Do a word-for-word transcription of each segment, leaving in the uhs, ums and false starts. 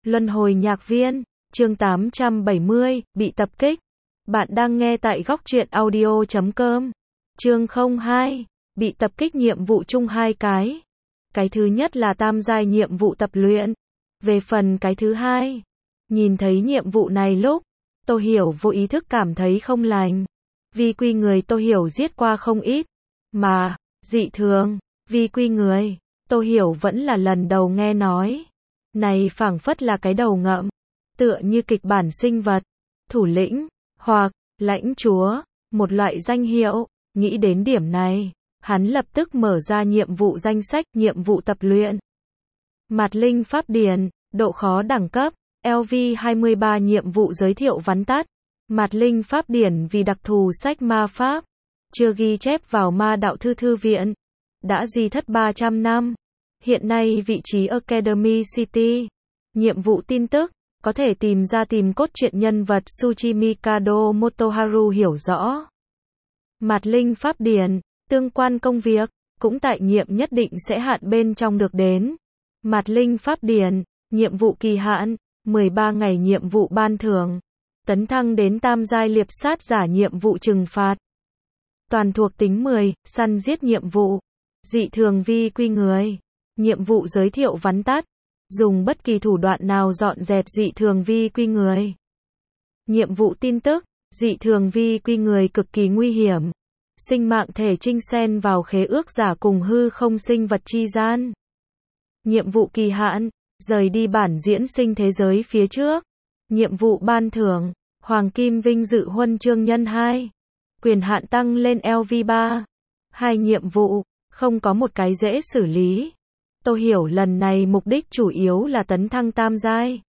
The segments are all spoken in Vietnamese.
Luân hồi nhạc viên, chương tám trăm bảy mươi, bị tập kích. Bạn đang nghe tại góc truyện audio chấm com. Chương không hai, bị tập kích nhiệm vụ chung hai cái. Cái thứ nhất là tam giai nhiệm vụ tập luyện. Về phần cái thứ hai, nhìn thấy nhiệm vụ này lúc, Tô Hiểu vô ý thức cảm thấy không lành. Vi quy người Tô Hiểu giết qua không ít, mà, dị thường, vi quy người, Tô Hiểu vẫn là lần đầu nghe nói. Này phảng phất là cái đầu ngậm, tựa như kịch bản sinh vật, thủ lĩnh, hoặc, lãnh chúa, một loại danh hiệu. Nghĩ đến điểm này, hắn lập tức mở ra nhiệm vụ danh sách, nhiệm vụ tập luyện. Mạt Linh Pháp Điển, độ khó đẳng cấp, L V hai mươi ba nhiệm vụ giới thiệu vắn tắt. Mạt Linh Pháp Điển vì đặc thù sách ma pháp, chưa ghi chép vào ma đạo thư thư viện, đã di thất ba trăm năm. Hiện nay vị trí Academy City. Nhiệm vụ tin tức, có thể tìm ra tìm cốt truyện nhân vật Tsuchimikado Motoharu hiểu rõ. Mạt Linh Pháp Điển, tương quan công việc, cũng tại nhiệm nhất định sẽ hạn bên trong được đến. Mạt Linh Pháp Điển, nhiệm vụ kỳ hạn, mười ba ngày nhiệm vụ ban thưởng. Tấn thăng đến tam giai liệp sát giả nhiệm vụ trừng phạt. Toàn thuộc tính mười, săn giết nhiệm vụ. Dị thường vi quy người. Nhiệm vụ giới thiệu vắn tắt. Dùng bất kỳ thủ đoạn nào dọn dẹp dị thường vi quy người. Nhiệm vụ tin tức. Dị thường vi quy người cực kỳ nguy hiểm. Sinh mạng thể trinh xen vào khế ước giả cùng hư không sinh vật chi gian. Nhiệm vụ kỳ hạn. Rời đi bản diễn sinh thế giới phía trước. Nhiệm vụ ban thưởng. Hoàng Kim Vinh Dự Huân Chương nhân hai. Quyền hạn tăng lên L V ba. Hai nhiệm vụ, không có một cái dễ xử lý. Tô Hiểu lần này mục đích chủ yếu là tấn thăng tam giai.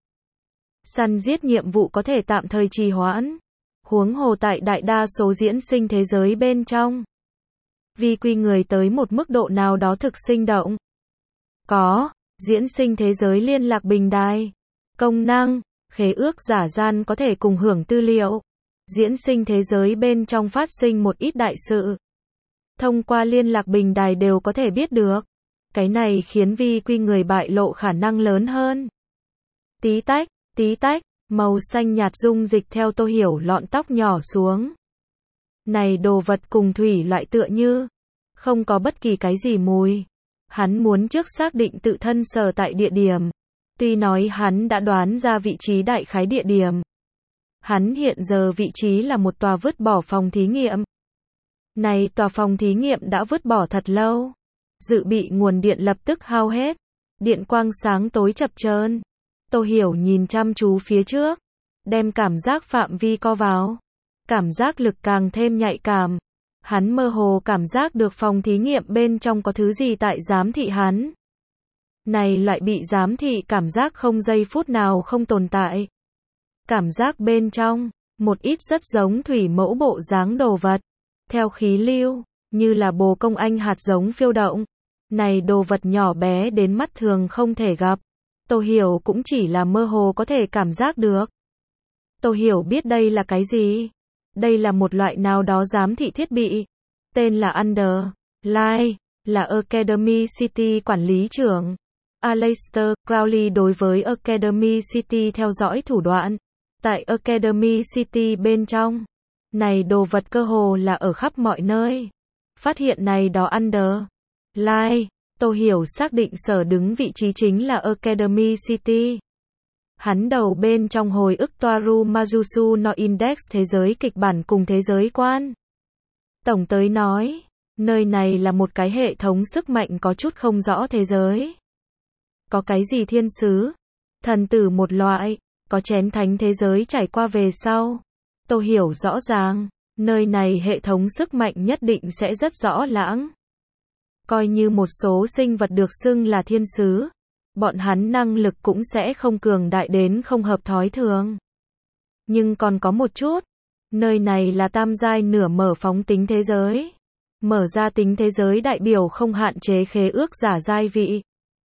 Săn giết nhiệm vụ có thể tạm thời trì hoãn. Huống hồ tại đại đa số diễn sinh thế giới bên trong. Vi quy người tới một mức độ nào đó thực sinh động. Có, diễn sinh thế giới liên lạc bình đài. Công năng, khế ước giả gian có thể cùng hưởng tư liệu. Diễn sinh thế giới bên trong phát sinh một ít đại sự. Thông qua liên lạc bình đài đều có thể biết được. Cái này khiến vi quy người bại lộ khả năng lớn hơn. Tí tách, tí tách, màu xanh nhạt dung dịch theo Tô Hiểu lọn tóc nhỏ xuống. Này đồ vật cùng thủy loại tựa như, không có bất kỳ cái gì mùi. Hắn muốn trước xác định tự thân sở tại địa điểm. Tuy nói hắn đã đoán ra vị trí đại khái địa điểm. Hắn hiện giờ vị trí là một tòa vứt bỏ phòng thí nghiệm. Này tòa phòng thí nghiệm đã vứt bỏ thật lâu. Dự bị nguồn điện lập tức hao hết. Điện quang sáng tối chập chờn. Tô Hiểu nhìn chăm chú phía trước. Đem cảm giác phạm vi co vào. Cảm giác lực càng thêm nhạy cảm. Hắn mơ hồ cảm giác được phòng thí nghiệm bên trong có thứ gì tại giám thị hắn. Này loại bị giám thị cảm giác không giây phút nào không tồn tại. Cảm giác bên trong, một ít rất giống thủy mẫu bộ dáng đồ vật. Theo khí lưu, như là bồ công anh hạt giống phiêu động. Này đồ vật nhỏ bé đến mắt thường không thể gặp. Tô Hiểu cũng chỉ là mơ hồ có thể cảm giác được. Tô Hiểu biết đây là cái gì? Đây là một loại nào đó giám thị thiết bị. Tên là Under Light, là Academy City quản lý trưởng. Aleister Crowley đối với Academy City theo dõi thủ đoạn. Tại Academy City bên trong, này đồ vật cơ hồ là ở khắp mọi nơi. Phát hiện này đó Under Light, Tô Hiểu xác định sở đứng vị trí chính là Academy City. Hắn đầu bên trong hồi ức Toaru Majusu no Index thế giới kịch bản cùng thế giới quan. Tổng tới nói, nơi này là một cái hệ thống sức mạnh có chút không rõ thế giới. Có cái gì thiên sứ, thần tử một loại, có chén thánh thế giới trải qua về sau. Tô Hiểu rõ ràng, nơi này hệ thống sức mạnh nhất định sẽ rất rõ lãng. Coi như một số sinh vật được xưng là thiên sứ, bọn hắn năng lực cũng sẽ không cường đại đến không hợp thói thường. Nhưng còn có một chút, nơi này là tam giai nửa mở phóng tính thế giới. Mở ra tính thế giới đại biểu không hạn chế khế ước giả giai vị.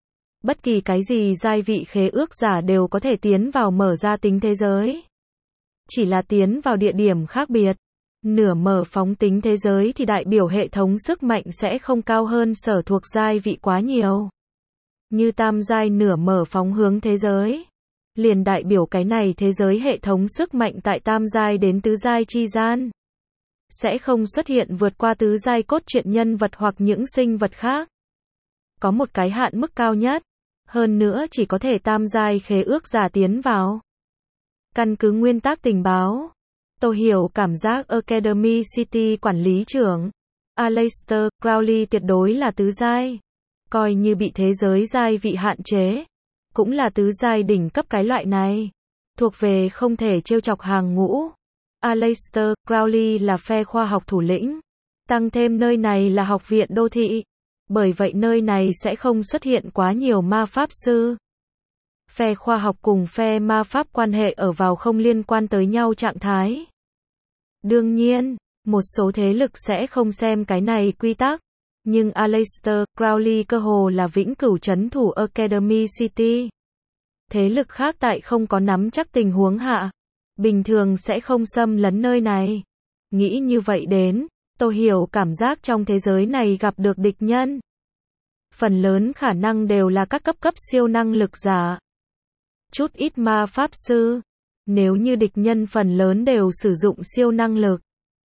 Bất kỳ cái gì giai vị khế ước giả đều có thể tiến vào mở ra tính thế giới. Chỉ là tiến vào địa điểm khác biệt. Nửa mở phóng tính thế giới thì đại biểu hệ thống sức mạnh sẽ không cao hơn sở thuộc giai vị quá nhiều. Như tam giai nửa mở phóng hướng thế giới. liền đại biểu cái này thế giới hệ thống sức mạnh tại tam giai đến tứ giai chi gian sẽ không xuất hiện vượt qua tứ giai cốt truyện nhân vật hoặc những sinh vật khác. Có một cái hạn mức cao nhất, hơn nữa chỉ có thể tam giai khế ước giả tiến vào. Căn cứ nguyên tắc tình báo, tôi hiểu cảm giác Academy City quản lý trưởng Aleister Crowley tuyệt đối là tứ giai, coi như bị thế giới giai vị hạn chế, cũng là tứ giai đỉnh cấp cái loại này, thuộc về không thể trêu chọc hàng ngũ. Aleister Crowley là phe khoa học thủ lĩnh, tăng thêm nơi này là học viện đô thị, bởi vậy nơi này sẽ không xuất hiện quá nhiều ma pháp sư. Phe khoa học cùng phe ma pháp quan hệ ở vào không liên quan tới nhau trạng thái. Đương nhiên, một số thế lực sẽ không xem cái này quy tắc, nhưng Aleister Crowley cơ hồ là vĩnh cửu trấn thủ Academy City. Thế lực khác tại không có nắm chắc tình huống hạ, bình thường sẽ không xâm lấn nơi này. Nghĩ như vậy đến, tôi hiểu cảm giác trong thế giới này gặp được địch nhân. Phần lớn khả năng đều là các cấp cấp siêu năng lực giả. Chút ít ma pháp sư. Nếu như địch nhân phần lớn đều sử dụng siêu năng lực,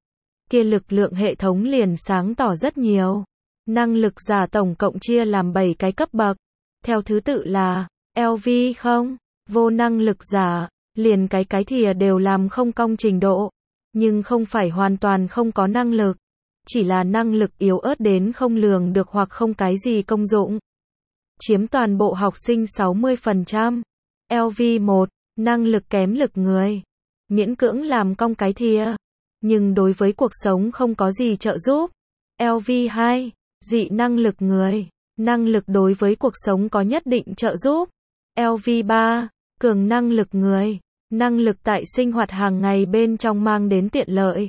kia lực lượng hệ thống liền sáng tỏ rất nhiều. Năng lực giả tổng cộng chia làm bảy cái cấp bậc, theo thứ tự là lờ vê không, vô năng lực giả, liền cái cái thìa đều làm không cong trình độ, nhưng không phải hoàn toàn không có năng lực, chỉ là năng lực yếu ớt đến không lường được hoặc không cái gì công dụng. Chiếm toàn bộ học sinh sáu mươi phần trăm. lờ vê một, năng lực kém lực người, miễn cưỡng làm cong cái thìa, nhưng đối với cuộc sống không có gì trợ giúp. lờ vê hai, dị năng lực người, năng lực đối với cuộc sống có nhất định trợ giúp. lờ vê ba, cường năng lực người, năng lực tại sinh hoạt hàng ngày bên trong mang đến tiện lợi,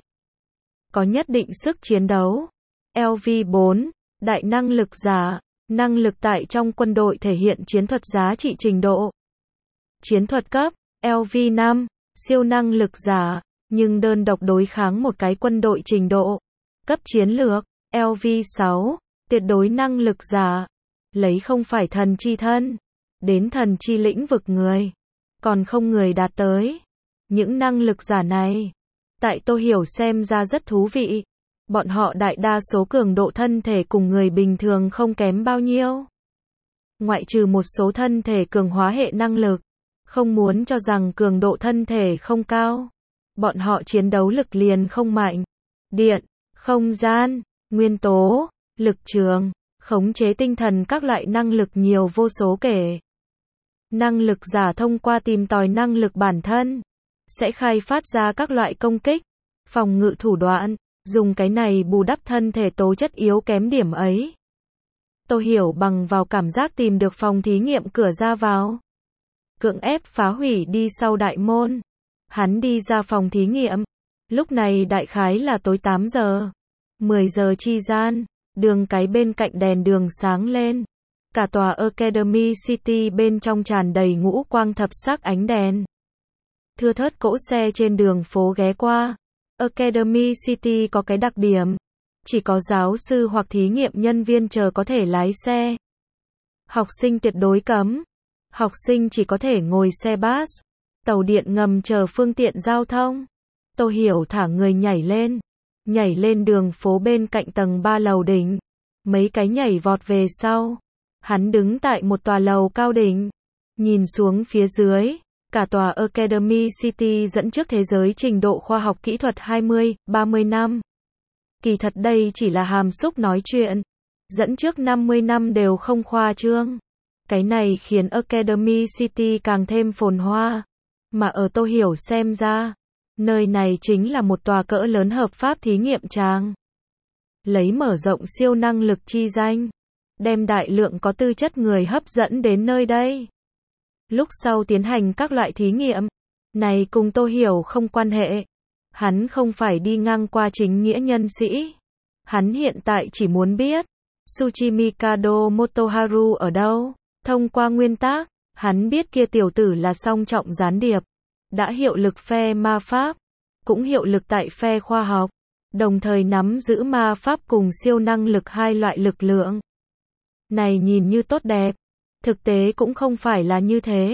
có nhất định sức chiến đấu. lờ vê bốn, đại năng lực giả, năng lực tại trong quân đội thể hiện chiến thuật giá trị trình độ. Chiến thuật cấp. lờ vê năm, siêu năng lực giả, nhưng đơn độc đối kháng một cái quân đội trình độ. Cấp chiến lược. lờ vê sáu, tuyệt đối năng lực giả, lấy không phải thần chi thân, đến thần chi lĩnh vực người, còn không người đạt tới. Những năng lực giả này, tại tôi hiểu xem ra rất thú vị. Bọn họ đại đa số cường độ thân thể cùng người bình thường không kém bao nhiêu. Ngoại trừ một số thân thể cường hóa hệ năng lực, không muốn cho rằng cường độ thân thể không cao. Bọn họ chiến đấu lực liền không mạnh. Điện, không gian, nguyên tố, lực trường, khống chế tinh thần các loại năng lực nhiều vô số kể. Năng lực giả thông qua tìm tòi năng lực bản thân, sẽ khai phát ra các loại công kích, phòng ngự thủ đoạn, dùng cái này bù đắp thân thể tố chất yếu kém điểm ấy. Tôi hiểu bằng vào cảm giác tìm được phòng thí nghiệm cửa ra vào. Cưỡng ép phá hủy đi sau đại môn. Hắn đi ra phòng thí nghiệm. Lúc này đại khái là tối tám giờ. mười giờ chi gian, đường cái bên cạnh đèn đường sáng lên. Cả tòa Academy City bên trong tràn đầy ngũ quang thập sắc ánh đèn. Thưa thớt cỗ xe trên đường phố ghé qua. Academy City có cái đặc điểm, chỉ có giáo sư hoặc thí nghiệm nhân viên chờ có thể lái xe. Học sinh tuyệt đối cấm. Học sinh chỉ có thể ngồi xe bus, tàu điện ngầm chờ phương tiện giao thông. Tô Hiểu thả người nhảy lên, nhảy lên đường phố bên cạnh tầng ba lầu đỉnh. Mấy cái nhảy vọt về sau, hắn đứng tại một tòa lầu cao đỉnh, nhìn xuống phía dưới. Cả tòa Academy City dẫn trước thế giới trình độ khoa học kỹ thuật hai mươi, ba mươi năm. Kỳ thật đây chỉ là hàm xúc nói chuyện. Dẫn trước năm mươi năm đều không khoa trương. Cái này khiến Academy City càng thêm phồn hoa. Mà ở Tô Hiểu xem ra, nơi này chính là một tòa cỡ lớn hợp pháp thí nghiệm tràng. Lấy mở rộng siêu năng lực chi danh, đem đại lượng có tư chất người hấp dẫn đến nơi đây. Lúc sau tiến hành các loại thí nghiệm, này cùng Tô Hiểu không quan hệ. Hắn không phải đi ngang qua chính nghĩa nhân sĩ. Hắn hiện tại chỉ muốn biết, Tsuchimikado Motoharu ở đâu. Thông qua nguyên tắc, hắn biết kia tiểu tử là song trọng gián điệp. Đã hiệu lực phe ma pháp, cũng hiệu lực tại phe khoa học. Đồng thời nắm giữ ma pháp cùng siêu năng lực hai loại lực lượng. Này nhìn như tốt đẹp. Thực tế cũng không phải là như thế.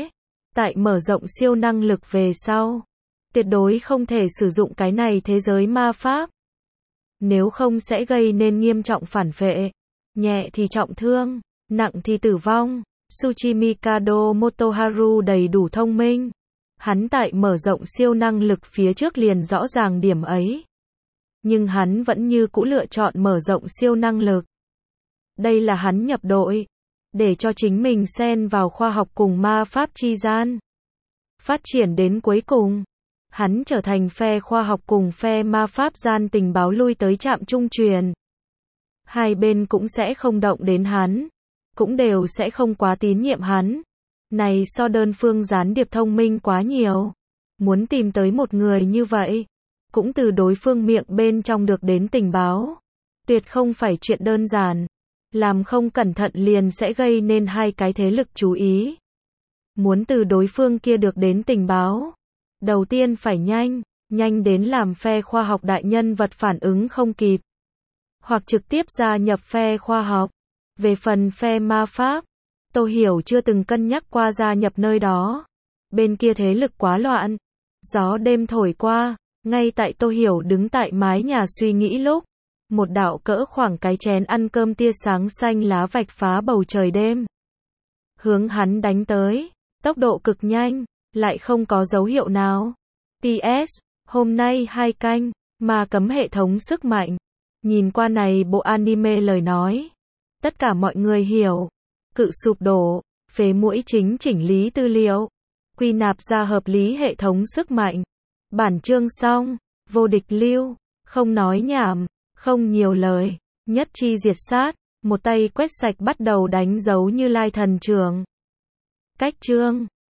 Tại mở rộng siêu năng lực về sau, tuyệt đối không thể sử dụng cái này thế giới ma pháp. Nếu không sẽ gây nên nghiêm trọng phản vệ, nhẹ thì trọng thương, nặng thì tử vong. Tsuchimikado Motoharu đầy đủ thông minh. Hắn tại mở rộng siêu năng lực phía trước liền rõ ràng điểm ấy. Nhưng hắn vẫn như cũ lựa chọn mở rộng siêu năng lực. Đây là hắn nhập đội, để cho chính mình xen vào khoa học cùng ma pháp chi gian. Phát triển đến cuối cùng, hắn trở thành phe khoa học cùng phe ma pháp gian tình báo lui tới trạm trung truyền. Hai bên cũng sẽ không động đến hắn, cũng đều sẽ không quá tín nhiệm hắn. Này so đơn phương gián điệp thông minh quá nhiều. Muốn tìm tới một người như vậy, cũng từ đối phương miệng bên trong được đến tình báo. Tuyệt không phải chuyện đơn giản. Làm không cẩn thận liền sẽ gây nên hai cái thế lực chú ý. Muốn từ đối phương kia được đến tình báo, đầu tiên phải nhanh, nhanh đến làm phe khoa học đại nhân vật phản ứng không kịp. Hoặc trực tiếp gia nhập phe khoa học. Về phần phe ma pháp, Tô Hiểu chưa từng cân nhắc qua gia nhập nơi đó. Bên kia thế lực quá loạn. Gió đêm thổi qua, ngay tại Tô Hiểu đứng tại mái nhà suy nghĩ lúc, một đạo cỡ khoảng cái chén ăn cơm tia sáng xanh lá vạch phá bầu trời đêm. Hướng hắn đánh tới, tốc độ cực nhanh, lại không có dấu hiệu nào. pê ét, hôm nay hai canh, ma cấm hệ thống sức mạnh. Nhìn qua này bộ anime lời nói, tất cả mọi người hiểu. Cự sụp đổ, phế mũi chính chỉnh lý tư liệu, quy nạp ra hợp lý hệ thống sức mạnh. Bản chương xong, vô địch lưu, không nói nhảm, không nhiều lời, nhất chi diệt sát, một tay quét sạch bắt đầu đánh dấu Như Lai thần trường. Cách chương